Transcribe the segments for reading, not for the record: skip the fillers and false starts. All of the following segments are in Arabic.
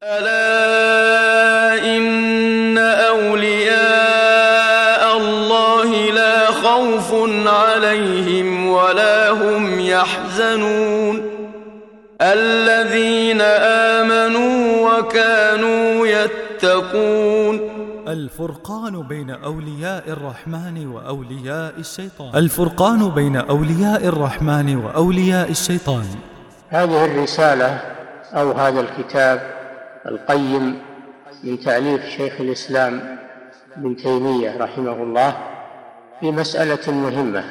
ألا إن أولياء الله لا خوف عليهم ولا هم يحزنون الذين آمنوا وكانوا يتقون. الفرقان بين أولياء الرحمن وأولياء الشيطان. الفرقان بين أولياء الرحمن وأولياء الشيطان. هذه الرسالة أو هذا الكتاب القيم من تأليف شيخ الإسلام ابن تيمية رحمه الله في مسألة مهمة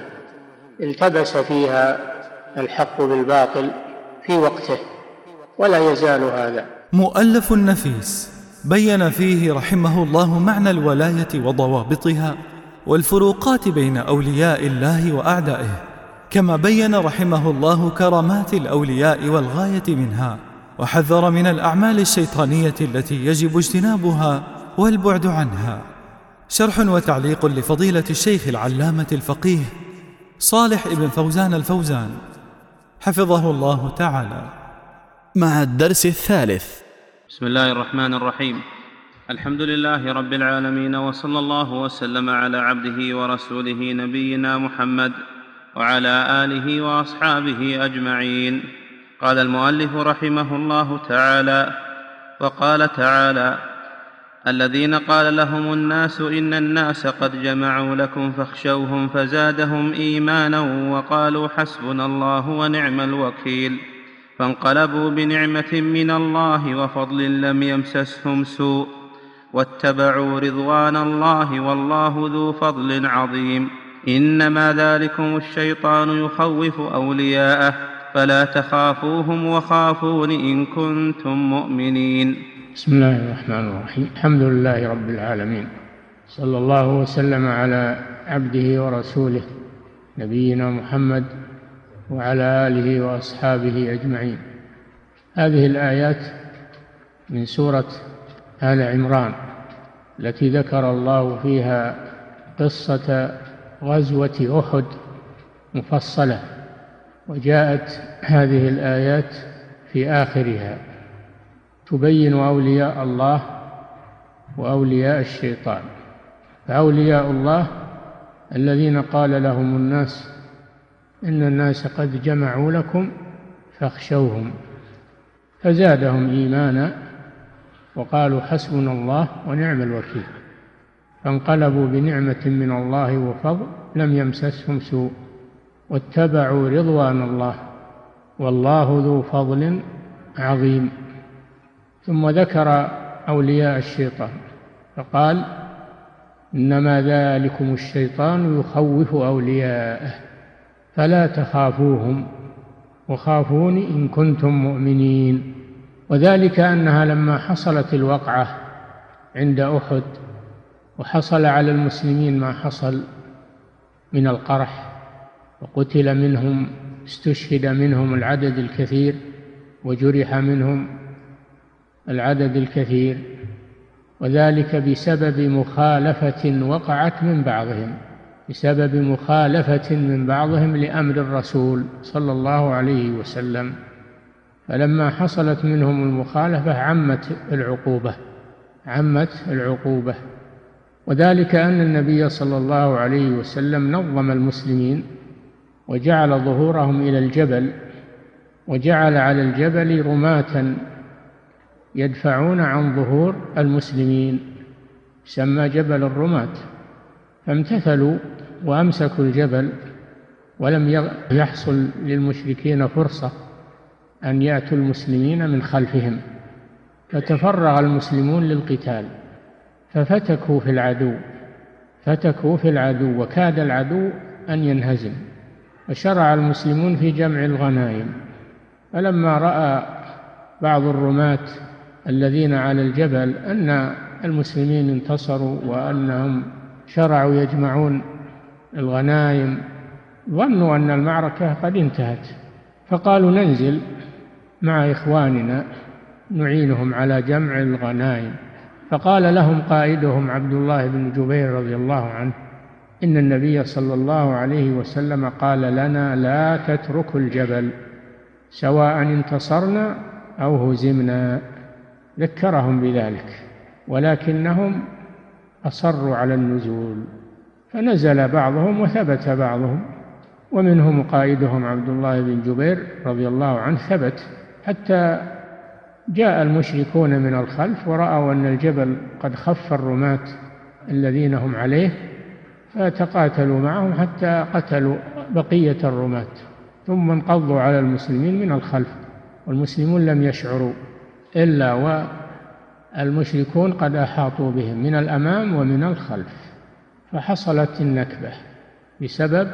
التبس فيها الحق بالباطل في وقته ولا يزال هذا. مؤلف نفيس بين فيه رحمه الله معنى الولاية وضوابطها والفروقات بين أولياء الله وأعدائه، كما بين رحمه الله كرامات الأولياء والغاية منها، وحذر من الأعمال الشيطانية التي يجب اجتنابها والبعد عنها. شرح وتعليق لفضيلة الشيخ العلامة الفقيه صالح ابن فوزان الفوزان حفظه الله تعالى. مع الدرس الثالث. بسم الله الرحمن الرحيم. الحمد لله رب العالمين، وصلى الله وسلم على عبده ورسوله نبينا محمد وعلى آله وأصحابه أجمعين. قال المؤلف رحمه الله تعالى: وقال تعالى: الذين قال لهم الناس إن الناس قد جمعوا لكم فاخشوهم فزادهم إيمانا وقالوا حسبنا الله ونعم الوكيل، فانقلبوا بنعمة من الله وفضل لم يمسسهم سوء واتبعوا رضوان الله والله ذو فضل عظيم. إنما ذلكم الشيطان يخوف أولياءه فلا تخافوهم وخافون إن كنتم مؤمنين. بسم الله الرحمن الرحيم. الحمد لله رب العالمين، صلى الله وسلم على عبده ورسوله نبينا محمد وعلى آله وأصحابه أجمعين. هذه الآيات من سورة آل عمران التي ذكر الله فيها قصة غزوة أحد مفصلة، وجاءت هذه الآيات في آخرها تبين أولياء الله وأولياء الشيطان. فأولياء الله الذين قال لهم الناس إن الناس قد جمعوا لكم فاخشوهم فزادهم إيمانا وقالوا حسبنا الله ونعم الوكيل، فانقلبوا بنعمة من الله وفضل لم يمسسهم سوء واتبعوا رضوان الله والله ذو فضل عظيم. ثم ذكر أولياء الشيطان فقال: إنما ذلكم الشيطان يخوف أولياءه فلا تخافوهم وخافون إن كنتم مؤمنين. وذلك أنها لما حصلت الوقعة عند أحد وحصل على المسلمين ما حصل من القرح وقتل منهم استشهد منهم العدد الكثير وجرح منهم العدد الكثير، وذلك بسبب مخالفة وقعت من بعضهم، بسبب مخالفة من بعضهم لأمر الرسول صلى الله عليه وسلم. فلما حصلت منهم المخالفة عمت العقوبة. وذلك أن النبي صلى الله عليه وسلم نظم المسلمين وجعل ظهورهم إلى الجبل، وجعل على الجبل رماة يدفعون عن ظهور المسلمين، يسمى جبل الرماة. فامتثلوا وأمسكوا الجبل، ولم يحصل للمشركين فرصة أن يأتوا المسلمين من خلفهم، فتفرغ المسلمون للقتال ففتكوا في العدو وكاد العدو أن ينهزم، فشرع المسلمون في جمع الغنائم. فلما رأى بعض الرماة الذين على الجبل أن المسلمين انتصروا وأنهم شرعوا يجمعون الغنائم ظنوا أن المعركة قد انتهت، فقالوا ننزل مع إخواننا نعينهم على جمع الغنائم. فقال لهم قائدهم عبد الله بن جبير رضي الله عنه: إن النبي صلى الله عليه وسلم قال لنا لا تتركوا الجبل سواء انتصرنا أو هزمنا. ذكرهم بذلك، ولكنهم أصروا على النزول، فنزل بعضهم وثبت بعضهم، ومنهم قائدهم عبد الله بن جبير رضي الله عنه ثبت، حتى جاء المشركون من الخلف ورأوا أن الجبل قد خف الرماة الذين هم عليه، فتقاتلوا معهم حتى قتلوا بقية الرماة، ثم انقضوا على المسلمين من الخلف، والمسلمون لم يشعروا إلا والمشركون قد أحاطوا بهم من الأمام ومن الخلف، فحصلت النكبة بسبب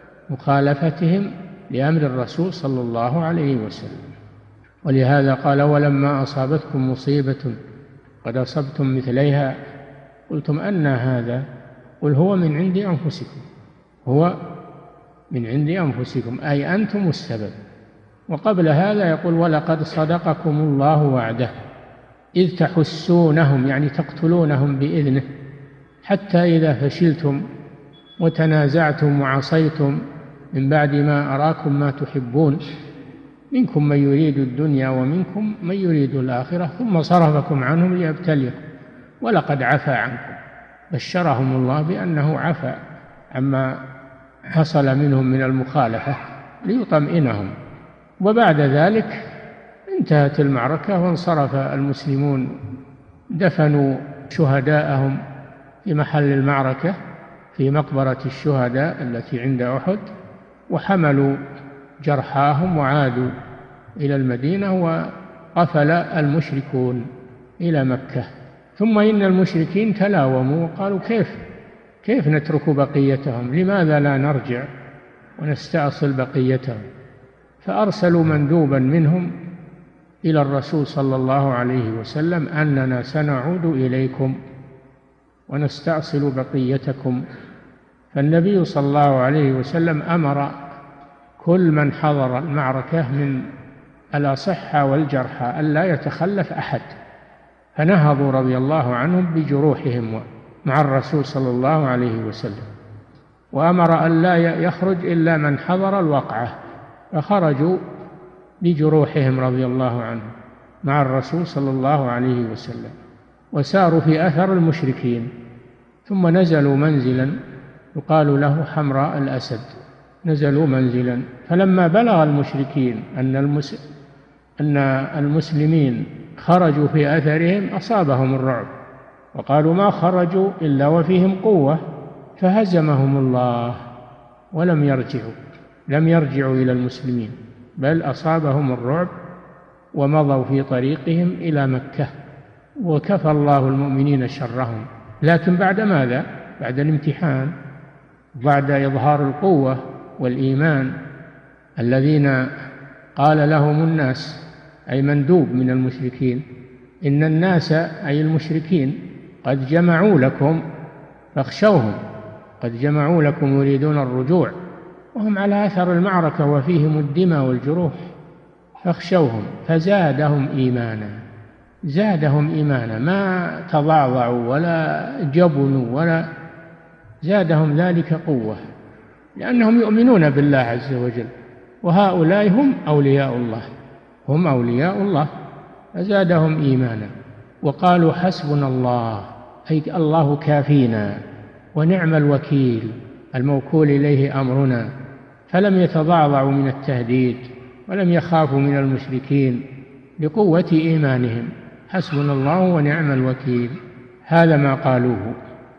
مخالفتهم لأمر الرسول صلى الله عليه وسلم. ولهذا قال: ولما أصابتكم مصيبة قد أصبتم مثليها قلتم أنى هذا، قل هو من عند أنفسكم، هو من عند أنفسكم، أي أنتم السبب. وقبل هذا يقول: ولقد صدقكم الله وعده إذ تحسونهم، يعني تقتلونهم بإذنه، حتى إذا فشلتم وتنازعتم وعصيتم من بعد ما أراكم ما تحبون، منكم من يريد الدنيا ومنكم من يريد الآخرة، ثم صرفكم عنهم ليبتليكم ولقد عفا عنكم. بشرهم الله بأنه عفا عما حصل منهم من المخالفة ليطمئنهم. وبعد ذلك انتهت المعركة وانصرف المسلمون، دفنوا شهداءهم في محل المعركة في مقبرة الشهداء التي عند أحد، وحملوا جرحاهم وعادوا إلى المدينة، وقفل المشركون إلى مكة. ثم إن المشركين تلاوموا وقالوا: كيف نترك بقيتهم؟ لماذا لا نرجع ونستأصل بقيتهم؟ فأرسلوا مندوبا منهم إلى الرسول صلى الله عليه وسلم أننا سنعود إليكم ونستأصل بقيتكم. فالنبي صلى الله عليه وسلم أمر كل من حضر المعركة من الأصحة والجرحى ألا يتخلف أحد، فنهضوا رضي الله عنهم بجروحهم مع الرسول صلى الله عليه وسلم، وأمر أن لا يخرج إلا من حضر الوقعة، فخرجوا بجروحهم رضي الله عنهم مع الرسول صلى الله عليه وسلم، وساروا في أثر المشركين، ثم نزلوا منزلا يقال له حمراء الأسد. نزلوا منزلا، فلما بلغ المشركين أن المسلمين خرجوا في أثرهم أصابهم الرعب، وقالوا: ما خرجوا إلا وفيهم قوة، فهزمهم الله ولم يرجعوا إلى المسلمين، بل أصابهم الرعب ومضوا في طريقهم إلى مكة، وكفى الله المؤمنين شرهم. لكن بعد ماذا؟ بعد الامتحان، بعد إظهار القوة والإيمان الذين قال لهم الناس، أي مندوب من المشركين: إن الناس أي المشركين قد جمعوا لكم فاخشوهم، قد جمعوا لكم يريدون الرجوع، وهم على أثر المعركة وفيهم الدماء والجروح، فاخشوهم فزادهم إيمانا، زادهم إيمانا، ما تضعضعوا ولا جبنوا ولا زادهم ذلك قوة، لأنهم يؤمنون بالله عز وجل، وهؤلاء هم أولياء الله، هم أولياء الله، فزادهم إيمانا، وقالوا: حسبنا الله، أي الله كافينا، ونعم الوكيل الموكول إليه أمرنا. فلم يتضعضعوا من التهديد ولم يخافوا من المشركين لقوة إيمانهم، حسبنا الله ونعم الوكيل، هذا ما قالوه.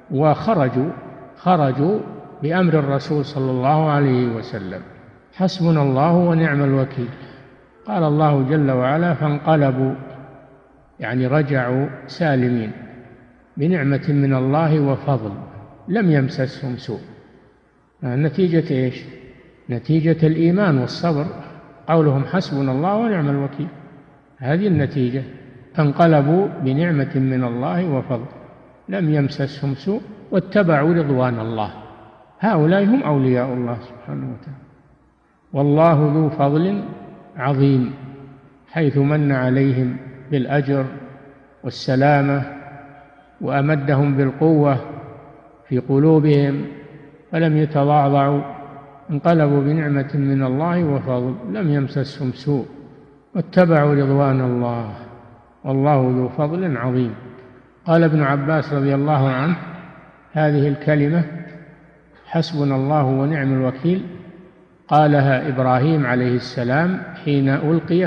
وخرجوا بأمر الرسول صلى الله عليه وسلم، حسبنا الله ونعم الوكيل. قال الله جل وعلا: فانقلبوا، يعني رجعوا سالمين بنعمة من الله وفضل لم يمسسهم سوء. نتيجة إيش؟ نتيجة الإيمان والصبر، قولهم حسبنا الله ونعم الوكيل، هذه النتيجة. فانقلبوا بنعمة من الله وفضل لم يمسسهم سوء واتبعوا رضوان الله، هؤلاء هم أولياء الله سبحانه وتعالى. والله ذو فضل عظيم، حيث من عليهم بالأجر والسلامة، وأمدهم بالقوة في قلوبهم فلم يتضعضعوا، انقلبوا بنعمة من الله وفضل لم يمسسهم سوء واتبعوا رضوان الله، والله ذو فضل عظيم. قال ابن عباس رضي الله عنه: هذه الكلمة حسبنا الله ونعم الوكيل قالها إبراهيم عليه السلام حين ألقي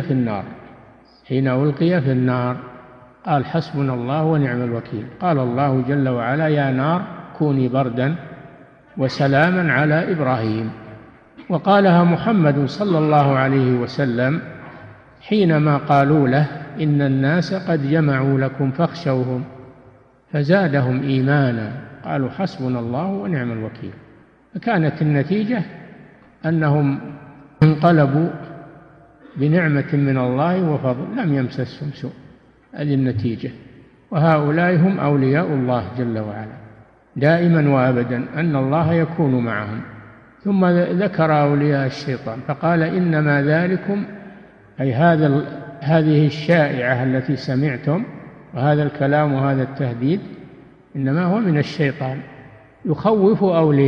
في النار قال: حسبنا الله ونعم الوكيل. قال الله جل وعلا: يا نار كوني بردا وسلاما على إبراهيم. وقالها محمد صلى الله عليه وسلم حينما قالوا له: إن الناس قد جمعوا لكم فاخشوهم، فزادهم إيمانا، قالوا: حسبنا الله ونعم الوكيل. فكانت النتيجة أنهم انقلبوا بنعمة من الله وفضل، لم يمسسهم سوء. هذه النتيجة. وهؤلاء هم أولياء الله جل وعلا دائما وأبدا، أن الله يكون معهم. ثم ذكر أولياء الشيطان فقال: إنما ذلكم، أي هذه الشائعة التي سمعتم وهذا الكلام وهذا التهديد إنما هو من الشيطان يخوف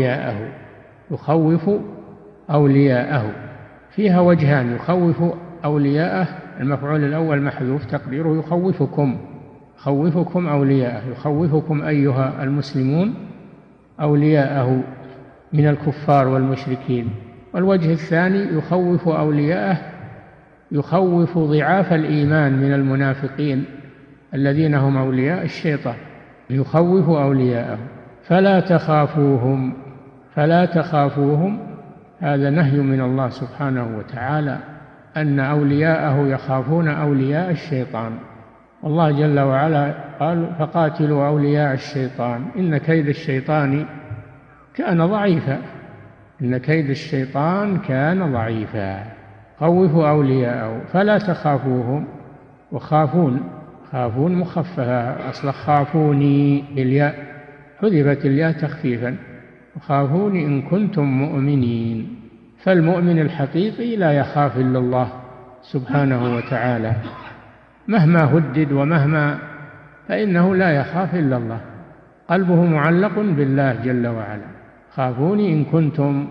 أولياءه. فيها وجهان: يخوف أولياءه، المفعول الأول محذوف تقديره يخوفكم أولياءه، يخوفكم أيها المسلمون أولياءه من الكفار والمشركين. والوجه الثاني: يخوف أولياءه، يخوف ضعاف الإيمان من المنافقين الذين هم أولياء الشيطان، يخوف أولياءه. فلا تخافوهم، هذا نهي من الله سبحانه وتعالى أن أولياءه يخافون أولياء الشيطان. الله جل وعلا قال: فقاتلوا أولياء الشيطان إن كيد الشيطان كان ضعيفا. خوفوا أولياءه فلا تخافوهم. وخافون مخففة، أصل خافوني بالياء، حذفت الياء تخفيفا، وخافوني إن كنتم مؤمنين. فالمؤمن الحقيقي لا يخاف إلا الله سبحانه وتعالى، مهما هدد فإنه لا يخاف إلا الله، قلبه معلق بالله جل وعلا. خافوني إن كنتم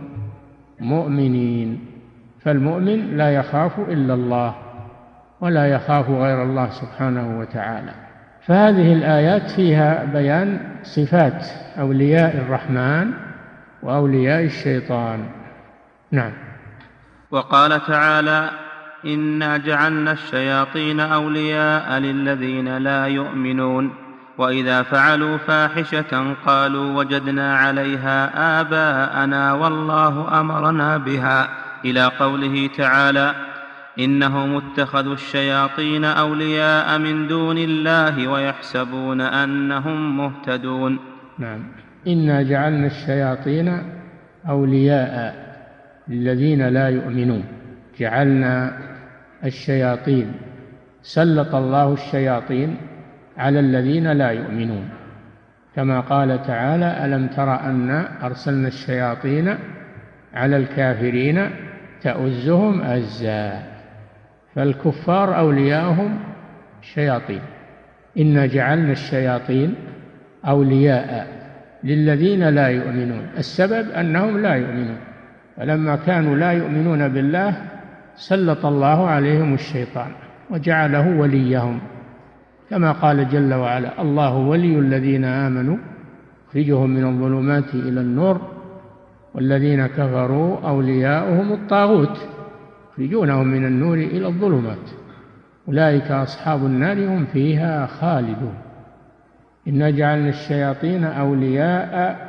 مؤمنين. فالمؤمن لا يخاف إلا الله ولا يخاف غير الله سبحانه وتعالى. فهذه الآيات فيها بيان صفات أولياء الرحمن وأولياء الشيطان. نعم. وقال تعالى: إنا جعلنا الشياطين أولياء للذين لا يؤمنون وإذا فعلوا فاحشة قالوا وجدنا عليها آباءنا والله أمرنا بها، إلى قوله تعالى: إنهم اتخذوا الشياطين أولياء من دون الله ويحسبون أنهم مهتدون. نعم. إنا جعلنا الشياطين أولياء للذين لا يؤمنون. جعلنا الشياطين، سلط الله الشياطين على الذين لا يؤمنون، كما قال تعالى: ألم تر أنا أرسلنا الشياطين على الكافرين تؤزهم أزا. فالكفار أولياءهم الشياطين. إنا جعلنا الشياطين أولياء للذين لا يؤمنون. السبب أنهم لا يؤمنون، فلما كانوا لا يؤمنون بالله سلط الله عليهم الشيطان وجعله وليهم، كما قال جل وعلا: الله ولي الذين آمنوا يخرجهم من الظلمات إلى النور والذين كفروا أولياؤهم الطاغوت يخرجونهم من النور إلى الظلمات أولئك أصحاب النار هم فيها خالدون. إنا جعلنا الشياطين أولياء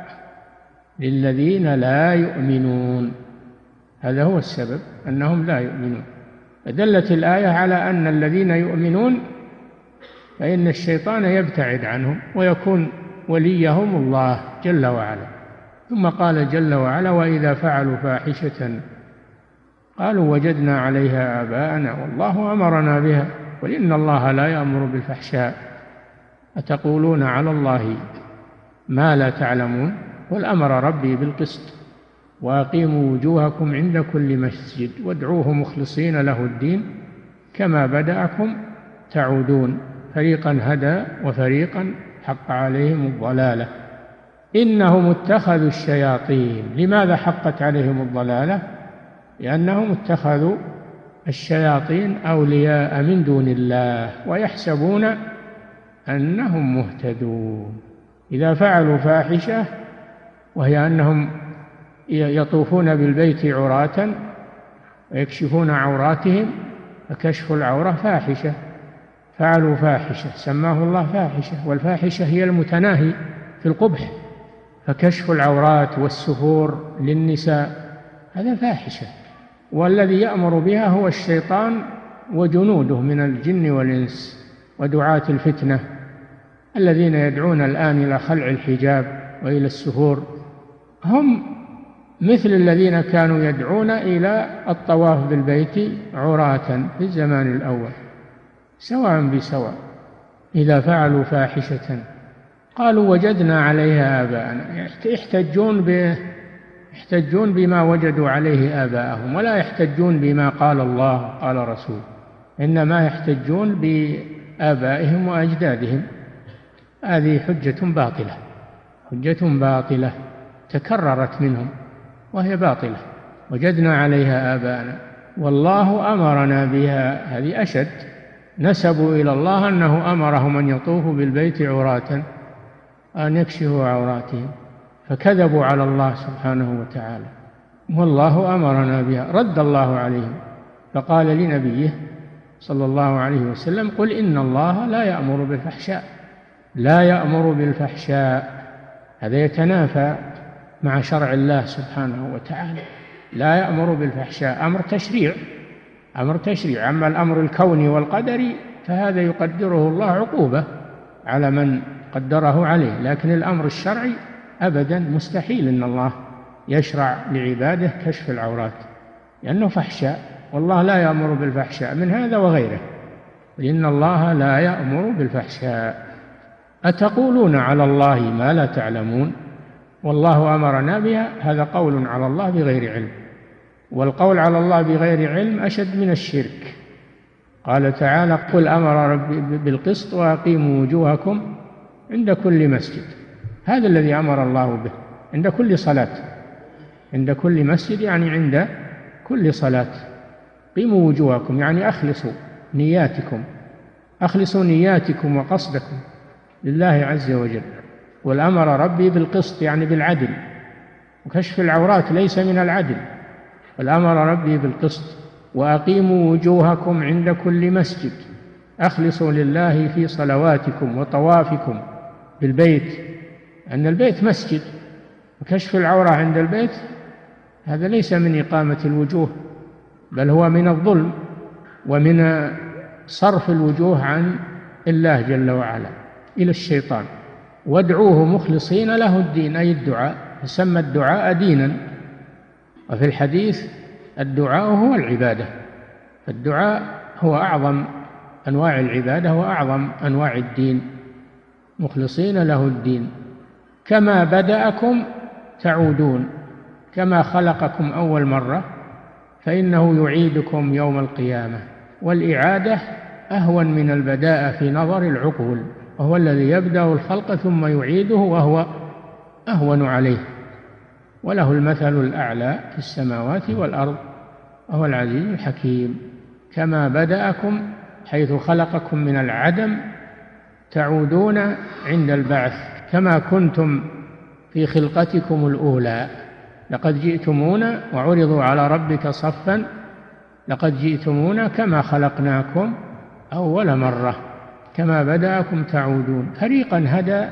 للذين لا يؤمنون. هذا هو السبب، أنهم لا يؤمنون. فدلت الآية على أن الذين يؤمنون فإن الشيطان يبتعد عنهم ويكون وليهم الله جل وعلا. ثم قال جل وعلا: وإذا فعلوا فاحشة قالوا وجدنا عليها آباءنا والله أمرنا بها قل إن الله لا يأمر بالفحشاء أتقولون على الله ما لا تعلمون قل أمر ربي بالقسط وأقيموا وجوهكم عند كل مسجد وادعوه مخلصين له الدين كما بدأكم تعودون فريقا هدى وفريقا حق عليهم الضلالة إنهم اتخذوا الشياطين. لماذا حقت عليهم الضلالة؟ لأنهم اتخذوا الشياطين أولياء من دون الله ويحسبون أنهم مهتدون. إذا فعلوا فاحشة وهي أنهم يطوفون بالبيت عراة ويكشفون عوراتهم، فكشف العورة فاحشة، فعلوا فاحشة سماه الله فاحشة، والفاحشة هي المتناهي في القبح، فكشف العورات والسفور للنساء هذا فاحشة، والذي يأمر بها هو الشيطان وجنوده من الجن والإنس ودعاة الفتنة الذين يدعون الآن إلى خلع الحجاب وإلى السفور، هم مثل الذين كانوا يدعون إلى الطواف بالبيت عراة في الزمان الأول، سواء بسواء. إذا فعلوا فاحشة قالوا وجدنا عليها آباءنا، يحتجون بما وجدوا عليه آباءهم، ولا يحتجون بما قال الله قال رسول، إنما يحتجون بآبائهم وأجدادهم. هذه حجة باطلة تكررت منهم وهي باطلة. وجدنا عليها آباءنا والله أمرنا بها، هذه أشد، نسبوا إلى الله أنه أمرهم أن يطوفوا بالبيت عراة أن يكشفوا عوراتهم، فكذبوا على الله سبحانه وتعالى، والله أمرنا بها. رد الله عليهم فقال لنبيه صلى الله عليه وسلم قل إن الله لا يأمر بالفحشاء. هذا يتنافى مع شرع الله سبحانه وتعالى. لا يأمر بالفحشاء أمر تشريع. أما الأمر الكوني والقدري فهذا يقدره الله عقوبة على من قدره عليه، لكن الأمر الشرعي أبدا مستحيل أن الله يشرع لعباده كشف العورات، لأنه فحشاء، والله لا يأمر بالفحشاء من هذا وغيره، إن الله لا يأمر بالفحشاء. أتقولون على الله ما لا تعلمون، والله أمرنا بها، هذا قول على الله بغير علم، والقول على الله بغير علم أشد من الشرك. قال تعالى قل أمر ربي بالقسط وأقيموا وجوهكم عند كل مسجد، هذا الذي أمر الله به عند كل صلاة، عند كل مسجد يعني عند كل صلاة. قيموا وجوهكم يعني أخلصوا نياتكم وقصدكم لله عز وجل. والأمر ربي بالقسط يعني بالعدل، وكشف العورات ليس من العدل. والأمر ربي بالقسط وأقيموا وجوهكم عند كل مسجد، أخلصوا لله في صلواتكم وطوافكم بالبيت، أن البيت مسجد، وكشف العورة عند البيت هذا ليس من إقامة الوجوه، بل هو من الظلم ومن صرف الوجوه عن الله جل وعلا إلى الشيطان. وادعوه مخلصين له الدين، أي الدعاء، يسمى الدعاء دينا. وفي الحديث الدعاء هو العبادة، الدعاء هو أعظم أنواع العبادة وأعظم أنواع الدين، مخلصين له الدين. كما بدأكم تعودون، كما خلقكم أول مرة فإنه يعيدكم يوم القيامة. والإعادة أهون من البداء في نظر العقول، وهو الذي يبدأ الخلق ثم يعيده وهو أهون عليه، وله المثل الأعلى في السماوات والأرض وهو العزيز الحكيم. كما بدأكم حيث خلقكم من العدم تعودون عند البعث كما كنتم في خلقتكم الأولى. لقد جئتمونا وعرضوا على ربك صفا لقد جئتمونا كما خلقناكم أول مرة، كما بدأكم تعودون. فريقا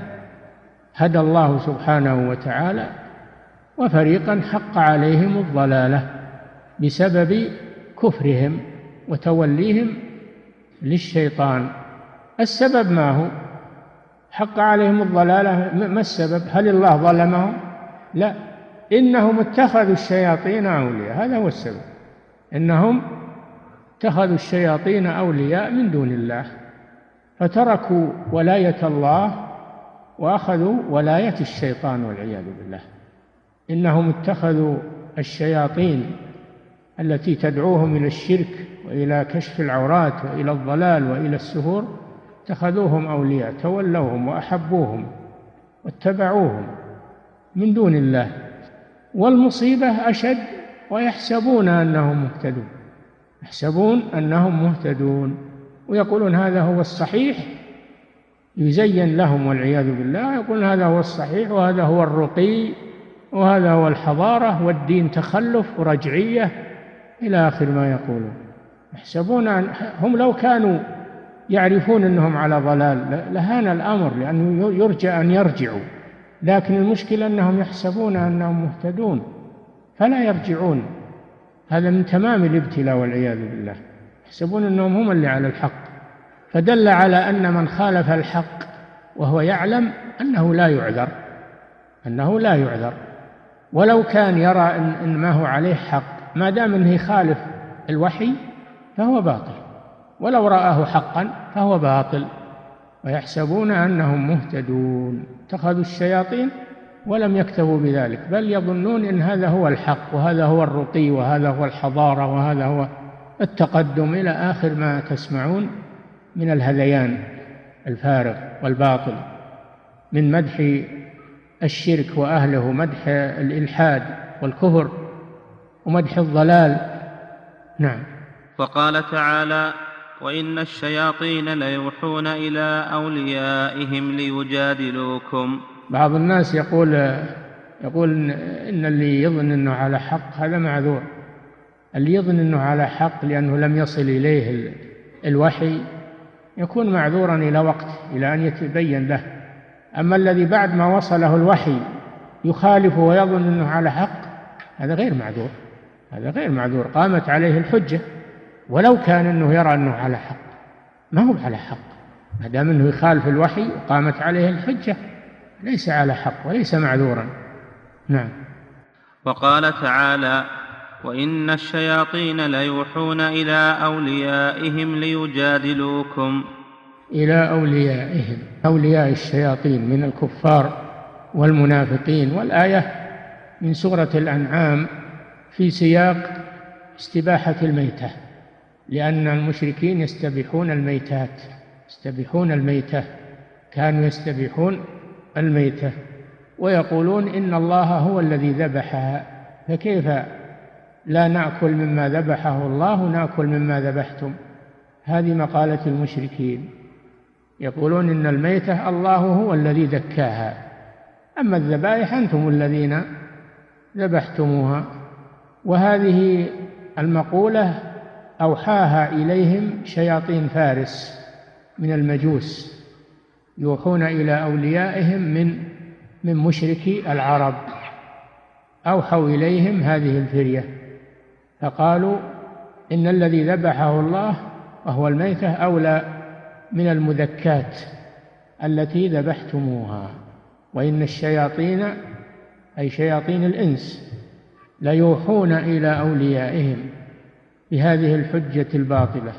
هدى الله سبحانه وتعالى، وفريقا حق عليهم الضلالة بسبب كفرهم وتوليهم للشيطان. السبب ما هو؟ حق عليهم الضلالة، ما السبب؟ هل الله ظلمهم؟ لا، إنهم اتخذوا الشياطين أولياء، هذا هو السبب، إنهم اتخذوا الشياطين أولياء من دون الله، فتركوا ولاية الله وأخذوا ولاية الشيطان والعياذ بالله. إنهم اتخذوا الشياطين التي تدعوهم إلى الشرك وإلى كشف العورات وإلى الضلال وإلى السهور، اتخذوهم أولياء، تولوهم وأحبوهم واتبعوهم من دون الله. والمصيبة أشد، ويحسبون أنهم مهتدون، يحسبون أنهم مهتدون ويقولون هذا هو الصحيح، يزين لهم والعياذ بالله، يقولون هذا هو الصحيح وهذا هو الرقي وهذا هو الحضارة والدين تخلف ورجعية إلى آخر ما يقولون. يحسبون هم لو كانوا يعرفون أنهم على ضلال لهان الأمر، لأنه يرجى أن يرجعوا، لكن المشكلة أنهم يحسبون أنهم مهتدون فلا يرجعون. هذا من تمام الابتلاء والعياذ بالله، يحسبون أنهم هم اللي على الحق، فدل على أن من خالف الحق وهو يعلم أنه لا يعذر، ولو كان يرى إن ما هو عليه حق، ما دام أنه يخالف الوحي فهو باطل، ولو رآه حقا فهو باطل. ويحسبون أنهم مهتدون، اتخذوا الشياطين ولم يكتفوا بذلك، بل يظنون إن هذا هو الحق وهذا هو الرقي وهذا هو الحضارة وهذا هو التقدم إلى آخر ما تسمعون من الهذيان الفارغ والباطل، من مدح الشرك وأهله ومدح الإلحاد والكفر ومدح الضلال. نعم. وقال تعالى: وإن الشياطين ليوحون إلى أوليائهم ليجادلوكم. بعض الناس يقول إن اللي يظن أنه على حق هذا معذور، اللي يظن أنه على حق لأنه لم يصل إليه الوحي يكون معذورا إلى وقت، إلى أن يتبين له. أما الذي بعد ما وصله الوحي يخالف ويظن أنه على حق هذا غير معذور، قامت عليه الحجة، ولو كان أنه يرى أنه على حق ما هو على حق، ما دام أنه يخالف الوحي قامت عليه الحجة ليس على حق وليس معذورا. نعم. وقال تعالى: وإن الشياطين ليوحون إلى أوليائهم ليجادلوكم. إلى أوليائهم، أولياء الشياطين من الكفار والمنافقين. والآية من سورة الأنعام في سياق استباحة الميتة، لأن المشركين يستبيحون الميتة، كانوا يستبيحون الميتة ويقولون إن الله هو الذي ذبحها، فكيف لا نأكل مما ذبحه الله ونأكل مما ذبحتم؟ هذه مقالة المشركين، يقولون إن الميتة الله هو الذي ذكاها، أما الذبائح أنتم الذين ذبحتموها. وهذه المقولة أوحاها إليهم شياطين فارس من المجوس، يوحون إلى أوليائهم من مشركي العرب، أوحوا إليهم هذه الفرية، فقالوا إن الذي ذبحه الله وهو الميتة أولى من المذكات التي ذبحتموها. وإن الشياطين أي شياطين الإنس ليوحون إلى أوليائهم بهذه الحجة الباطلة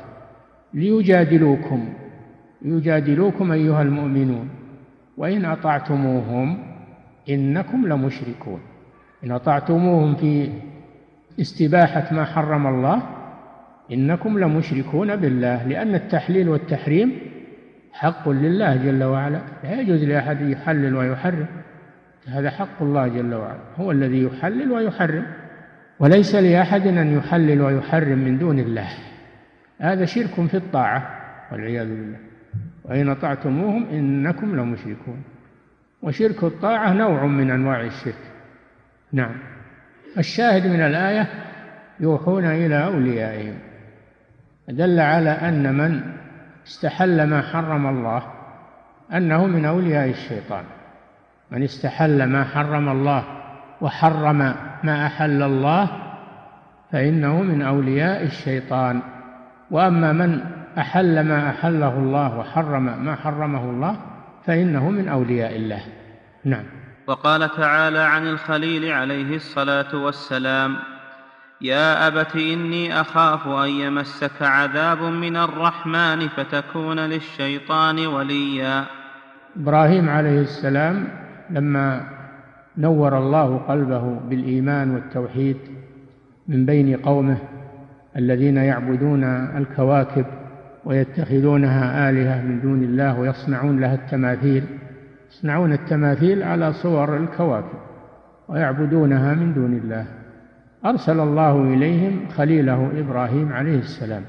ليجادلوكم أيها المؤمنون، وإن أطعتموهم إنكم لمشركون. إن أطعتموهم في استباحة ما حرم الله إنكم لمشركون بالله، لأن التحليل والتحريم حق لله جل وعلا، لا يجوز لأحد يحلل ويحرم، هذا حق الله جل وعلا، هو الذي يحلل ويحرم، وليس لأحد أن يحلل ويحرم من دون الله، هذا شرك في الطاعة والعياذ بالله. وإن أطعتموهم إنكم لمشركون، وشرك الطاعة نوع من أنواع الشرك. نعم. الشاهد من الآية يوحون إلى أوليائهم، دل على أن من استحل ما حرم الله أنه من أولياء الشيطان. من استحل ما حرم الله وحرم ما أحل الله فإنه من أولياء الشيطان. وأما من أحل ما أحله الله وحرم ما حرمه الله فإنه من أولياء الله. نعم. وقال تعالى عن الخليل عليه الصلاة والسلام: يا أبت إني أخاف أن يمسك عذاب من الرحمن فتكون للشيطان وليا. إبراهيم عليه السلام لما نور الله قلبه بالإيمان والتوحيد من بين قومه الذين يعبدون الكواكب ويتخذونها آلهة من دون الله ويصنعون لها التماثيل، يصنعون التماثيل على صور الكواكب ويعبدونها من دون الله، أرسل الله إليهم خليله إبراهيم عليه السلام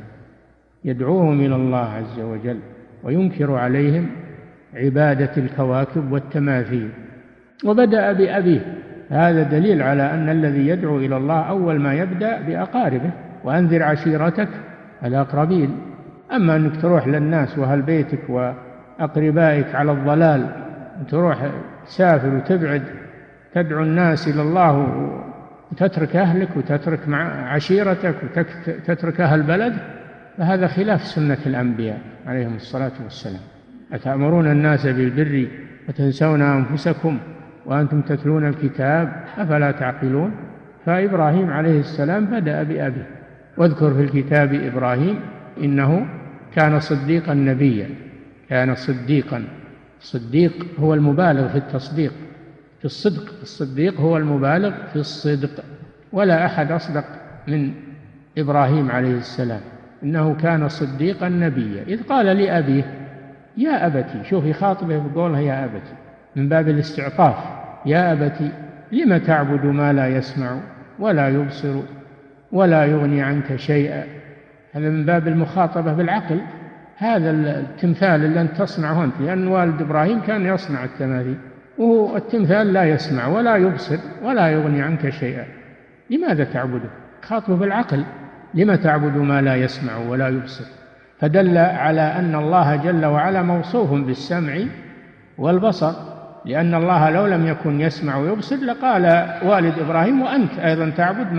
يدعوهم إلى الله عز وجل وينكر عليهم عبادة الكواكب والتماثيل، وبدأ بأبيه. هذا دليل على أن الذي يدعو إلى الله أول ما يبدأ بأقاربه، وأنذر عشيرتك الأقربين. أما أنك تروح للناس وأهل بيتك وأقربائك على الضلال، تروح تسافر وتبعد تدعو الناس إلى الله وتترك أهلك وتترك مع عشيرتك وتترك أهل بلد، فهذا خلاف سنة الأنبياء عليهم الصلاة والسلام. أتأمرون الناس بالبر وتنسون أنفسكم وأنتم تتلون الكتاب أفلا تعقلون؟ فإبراهيم عليه السلام بدأ بأبيه. واذكر في الكتاب إبراهيم إنه كان صديقا نبيا. كان صديقا، صديق هو المبالغ في التصديق، في الصدق. الصديق هو المبالغ في الصدق، ولا أحد أصدق من إبراهيم عليه السلام. إنه كان صديقا نبيا إذ قال لأبيه يا أبتي. شوف يخاطبه بقولها يا أبتي من باب الاستعطاف. يا أبتي لم تعبد ما لا يسمع ولا يبصر ولا يغني عنك شيئا. هذا من باب المخاطبة بالعقل. هذا التمثال اللي أنت تصنعه أنت، لأن والد إبراهيم كان يصنع التماثيل، وهو التمثال لا يسمع ولا يبصر ولا يغني عنك شيئا، لماذا تعبده؟ خاطبه بالعقل. لم تعبد ما لا يسمع ولا يبصر، فدل على أن الله جل وعلا موصوف بالسمع والبصر، لأن الله لو لم يكن يسمع ويبصر لقال والد إبراهيم وأنت أيضا تعبد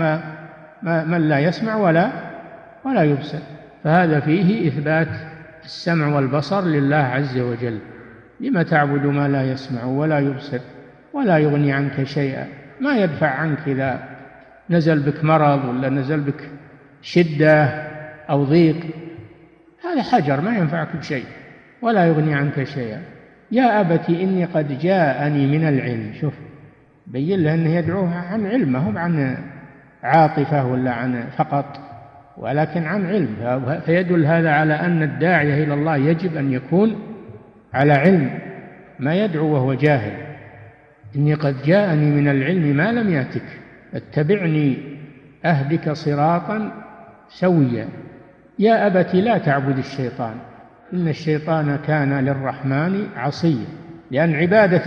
من لا يسمع ولا يبصر. فهذا فيه إثبات السمع والبصر لله عز وجل. لم تعبد ما لا يسمع ولا يبصر ولا يغني عنك شيئا. ما يدفع عنك إذا نزل بك مرض ولا نزل بك شدة أو ضيق، هذا حجر ما ينفعك بشيء، ولا يغني عنك شيئا. يا أبتي إني قد جاءني من العلم. شوف بين له أنه يدعوها عن علم، ما هو عن عاطفة ولا عن فقط، ولكن عن علم. فيدل هذا على أن الداعية إلى الله يجب أن يكون على علم، ما يدعو وهو جاهل. إني قد جاءني من العلم ما لم يأتك اتبعني أهدك صراطا سويا. يا أبت لا تعبد الشيطان إن الشيطان كان للرحمن عصيا. لأن عبادته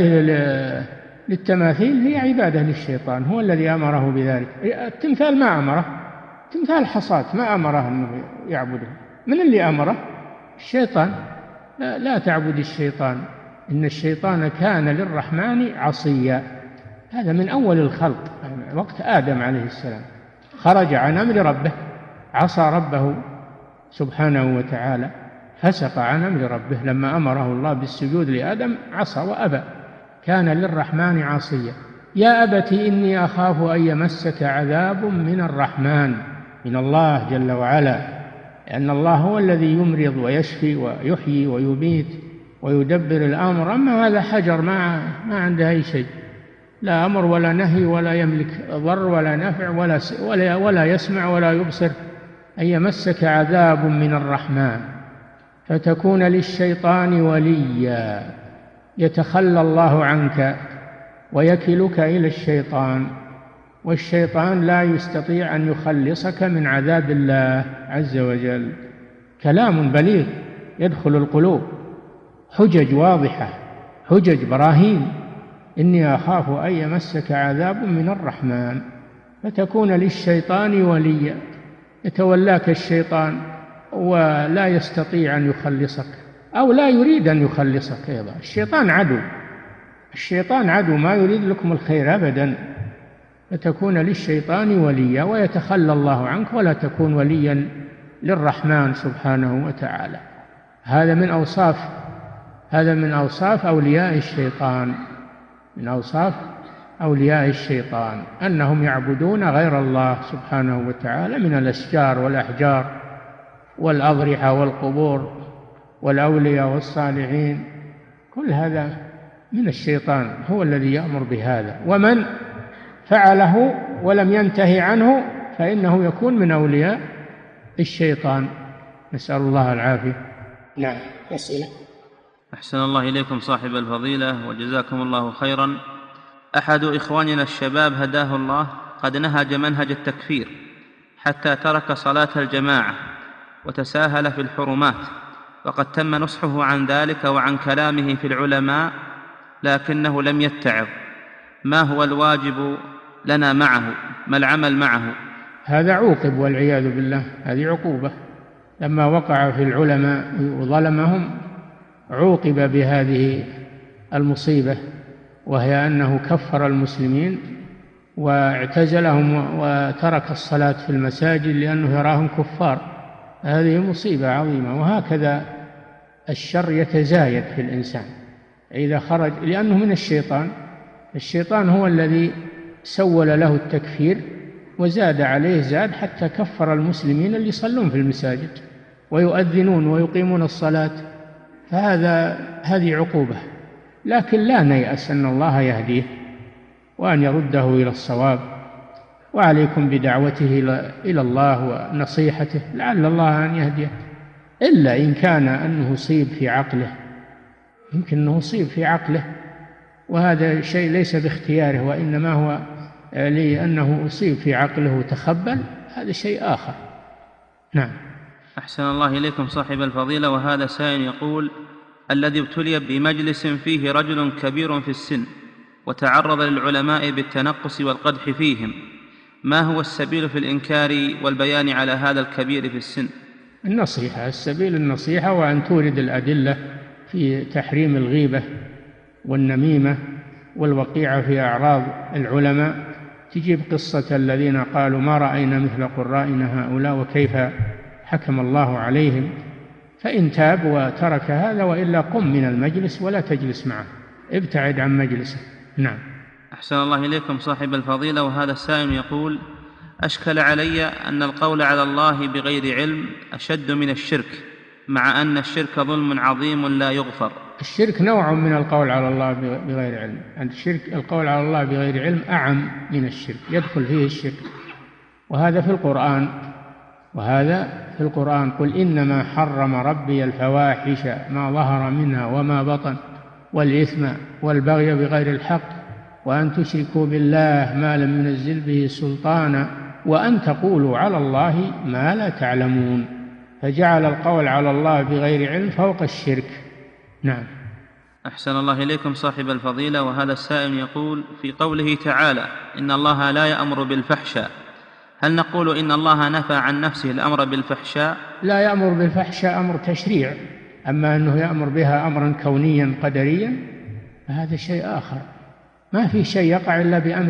للتماثيل هي عبادة للشيطان، هو الذي أمره بذلك. التمثال ما أمره، تمثال حصاة ما أمره أنه يعبده. من اللي أمره؟ الشيطان. لا تعبد الشيطان إن الشيطان كان للرحمن عصيا. هذا من أول الخلق، وقت آدم عليه السلام خرج عن أمر ربه، عصى ربه سبحانه وتعالى، فسق عن أمر ربه. لما أمره الله بالسجود لآدم عصى وأبى، كان للرحمن عصيا. يا أبت إني أخاف أن يمسك عذاب من الرحمن، من الله جل وعلا، لأن الله هو الذي يمرض ويشفي ويحيي ويبيت ويدبر الأمر. أما هذا حجر ما عنده أي شيء، لا أمر ولا نهي ولا يملك ضر ولا نفع ولا يسمع ولا يبصر. أن يمسك عذاب من الرحمن فتكون للشيطان وليا، يتخلى الله عنك ويكلك إلى الشيطان، والشيطان لا يستطيع أن يخلصك من عذاب الله عز وجل. كلام بليغ يدخل القلوب، حجج واضحة، حجج براهين. إني أخاف أن يمسك عذاب من الرحمن فتكون للشيطان وليا، يتولاك الشيطان ولا يستطيع أن يخلصك، أو لا يريد أن يخلصك أيضا. الشيطان عدو ما يريد لكم الخير أبدا. فتكون للشيطان وليا ويتخلى الله عنك ولا تكون وليا للرحمن سبحانه وتعالى. هذا من أوصاف أولياء الشيطان، من أوصاف أولياء الشيطان أنهم يعبدون غير الله سبحانه وتعالى من الأشجار والأحجار والأضرحة والقبور والأولياء والصالحين. كل هذا من الشيطان، هو الذي يأمر بهذا. ومن فعله ولم ينتهي عنه فإنه يكون من أولياء الشيطان، نسأل الله العافية. نعم. أسئلة. أحسن الله إليكم صاحب الفضيلة وجزاكم الله خيرا. أحد إخواننا الشباب هداه الله قد نهج منهج التكفير حتى ترك صلاة الجماعة وتساهل في الحرمات، وقد تم نصحه عن ذلك وعن كلامه في العلماء لكنه لم يتعظ. ما هو الواجب لنا معه؟ ما العمل معه؟ هذا عوقب والعياذ بالله، هذه عقوبة. لما وقع في العلماء وظلمهم عوقب بهذه المصيبة، وهي أنه كفر المسلمين واعتزلهم وترك الصلاة في المساجد لأنه يراهم كفار. هذه مصيبة عظيمة. وهكذا الشر يتزايد في الإنسان إذا خرج، لأنه من الشيطان هو الذي سول له التكفير وزاد عليه زاد حتى كفر المسلمين اللي يصلون في المساجد ويؤذنون ويقيمون الصلاة. هذه عقوبة، لكن لا نيأس أن الله يهديه وأن يرده إلى الصواب، وعليكم بدعوته إلى الله ونصيحته لعل الله أن يهديه، إلا إن كان أنه يصيب في عقله، يمكن أنه يصيب في عقله وهذا شيء ليس باختياره وإنما هو لأنه أصيب في عقله وتخبل، هذا شيء آخر. نعم. أحسن الله إليكم صاحب الفضيلة. وهذا سائل يقول: الذي ابتلي بمجلس فيه رجل كبير في السن وتعرض للعلماء بالتنقص والقدح فيهم، ما هو السبيل في الإنكار والبيان على هذا الكبير في السن؟ النصيحة، السبيل النصيحة، وأن تورد الأدلة في تحريم الغيبة والنميمة والوقيعة في أعراض العلماء. تجيب قصة الذين قالوا ما رأينا مثل قرائنا هؤلاء وكيف حكم الله عليهم، فإن تاب وترك هذا، وإلا قم من المجلس ولا تجلس معه، ابتعد عن مجلسه. نعم. أحسن الله إليكم صاحب الفضيلة. وهذا السائل يقول: أشكل علي أن القول على الله بغير علم أشد من الشرك، مع أن الشرك ظلم عظيم لا يغفر. الشرك نوع من القول على الله بغير علم. القول على الله بغير علم أعم من الشرك، يدخل فيه الشرك، وهذا في القرآن. قل إنما حرم ربي الفواحش ما ظهر منها وما بطن والإثم والبغي بغير الحق وأن تشركوا بالله ما لم ينزل به سلطانا وأن تقولوا على الله ما لا تعلمون. فجعل القول على الله بغير علم فوق الشرك. نعم. أحسن الله إليكم صاحب الفضيلة. وهذا السائل يقول: في قوله تعالى إن الله لا يأمر بالفحشاء، هل نقول إن الله نفى عن نفسه الأمر بالفحشاء؟ لا يأمر بالفحشاء أمر تشريع، أما أنه يأمر بها أمرا كونيا قدريا فهذا شيء آخر. ما في شيء يقع إلا بأمر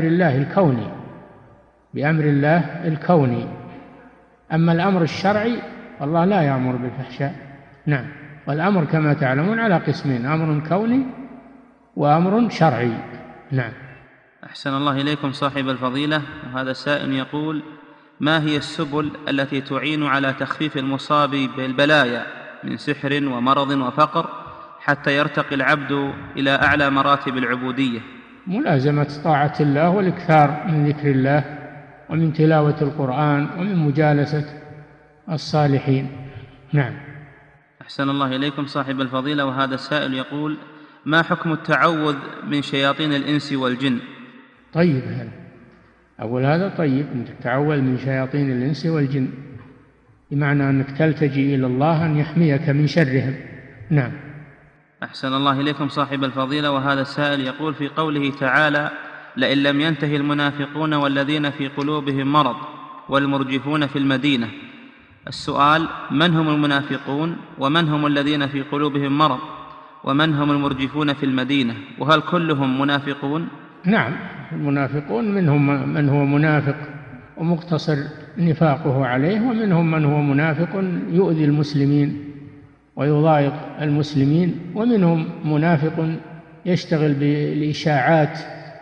الله الكوني، أما الأمر الشرعي الله لا يأمر بالفحشاء. نعم. والأمر كما تعلمون على قسمين: أمر كوني وأمر شرعي. نعم. أحسن الله إليكم صاحب الفضيلة. وهذا السائل يقول: ما هي السبل التي تعين على تخفيف المصاب بالبلايا من سحر ومرض وفقر حتى يرتقي العبد إلى أعلى مراتب العبودية؟ ملازمة طاعة الله والإكثار من ذكر الله ومن تلاوة القرآن ومن مجالسة الصالحين. نعم. أحسن الله إليكم صاحب الفضيلة. وهذا السائل يقول: ما حكم التعوذ من شياطين الإنس والجن؟ طيب، هذا طيب، أن تتعوذ من شياطين الإنس والجن، بمعنى أنك تلتجي إلى الله أن يحميك من شرهم. نعم. أحسن الله إليكم صاحب الفضيلة. وهذا السائل يقول: في قوله تعالى لئن لم ينتهي المنافقون والذين في قلوبهم مرض والمرجفون في المدينة، السؤال: من هم المنافقون ومن هم الذين في قلوبهم مرض ومن هم المرجفون في المدينة، وهل كلهم منافقون؟ نعم، المنافقون منهم من هو منافق ومقتصر نفاقه عليه، ومنهم من هو منافق يؤذي المسلمين ويضايق المسلمين، ومنهم منافق يشتغل بالإشاعات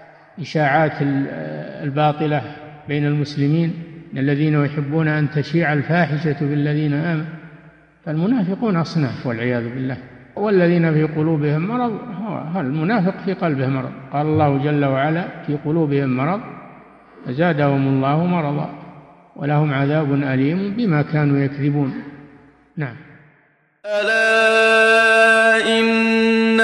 الباطلة بين المسلمين الذين يحبون أن تشيع الفاحشة بالذين آمنوا. فالمنافقون أصناف والعياذ بالله. والذين في قلوبهم مرض، المنافق في قلبه مرض، قال الله جل وعلا في قلوبهم مرض فزادهم الله مرضا ولهم عذاب أليم بما كانوا يكذبون. نعم. ألا إن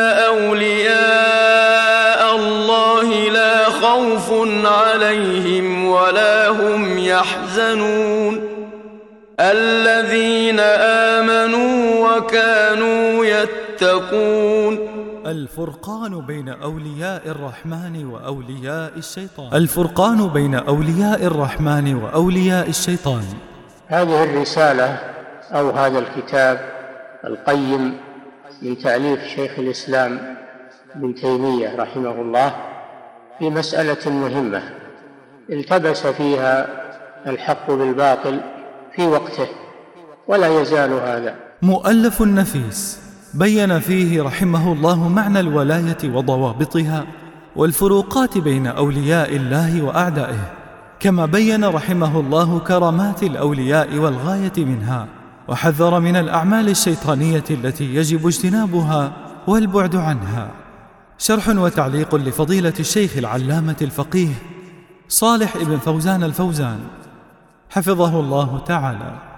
أولياء الله لا خوف عليهم ولا يحزنون الذين آمنوا وكانوا يتقون. الفرقان بين أولياء الرحمن وأولياء الشيطان. الفرقان بين أولياء الرحمن وأولياء الشيطان. هذه الرسالة أو هذا الكتاب القيم من تأليف شيخ الإسلام ابن تيمية رحمه الله في مسألة مهمة التبس فيها الحق بالباطل في وقته ولا يزال هذا. مؤلف نفيس بين فيه رحمه الله معنى الولاية وضوابطها والفروقات بين أولياء الله وأعدائه، كما بين رحمه الله كرامات الأولياء والغاية منها، وحذر من الأعمال الشيطانية التي يجب اجتنابها والبعد عنها. شرح وتعليق لفضيلة الشيخ العلامة الفقيه صالح ابن فوزان الفوزان حفظه الله تعالى.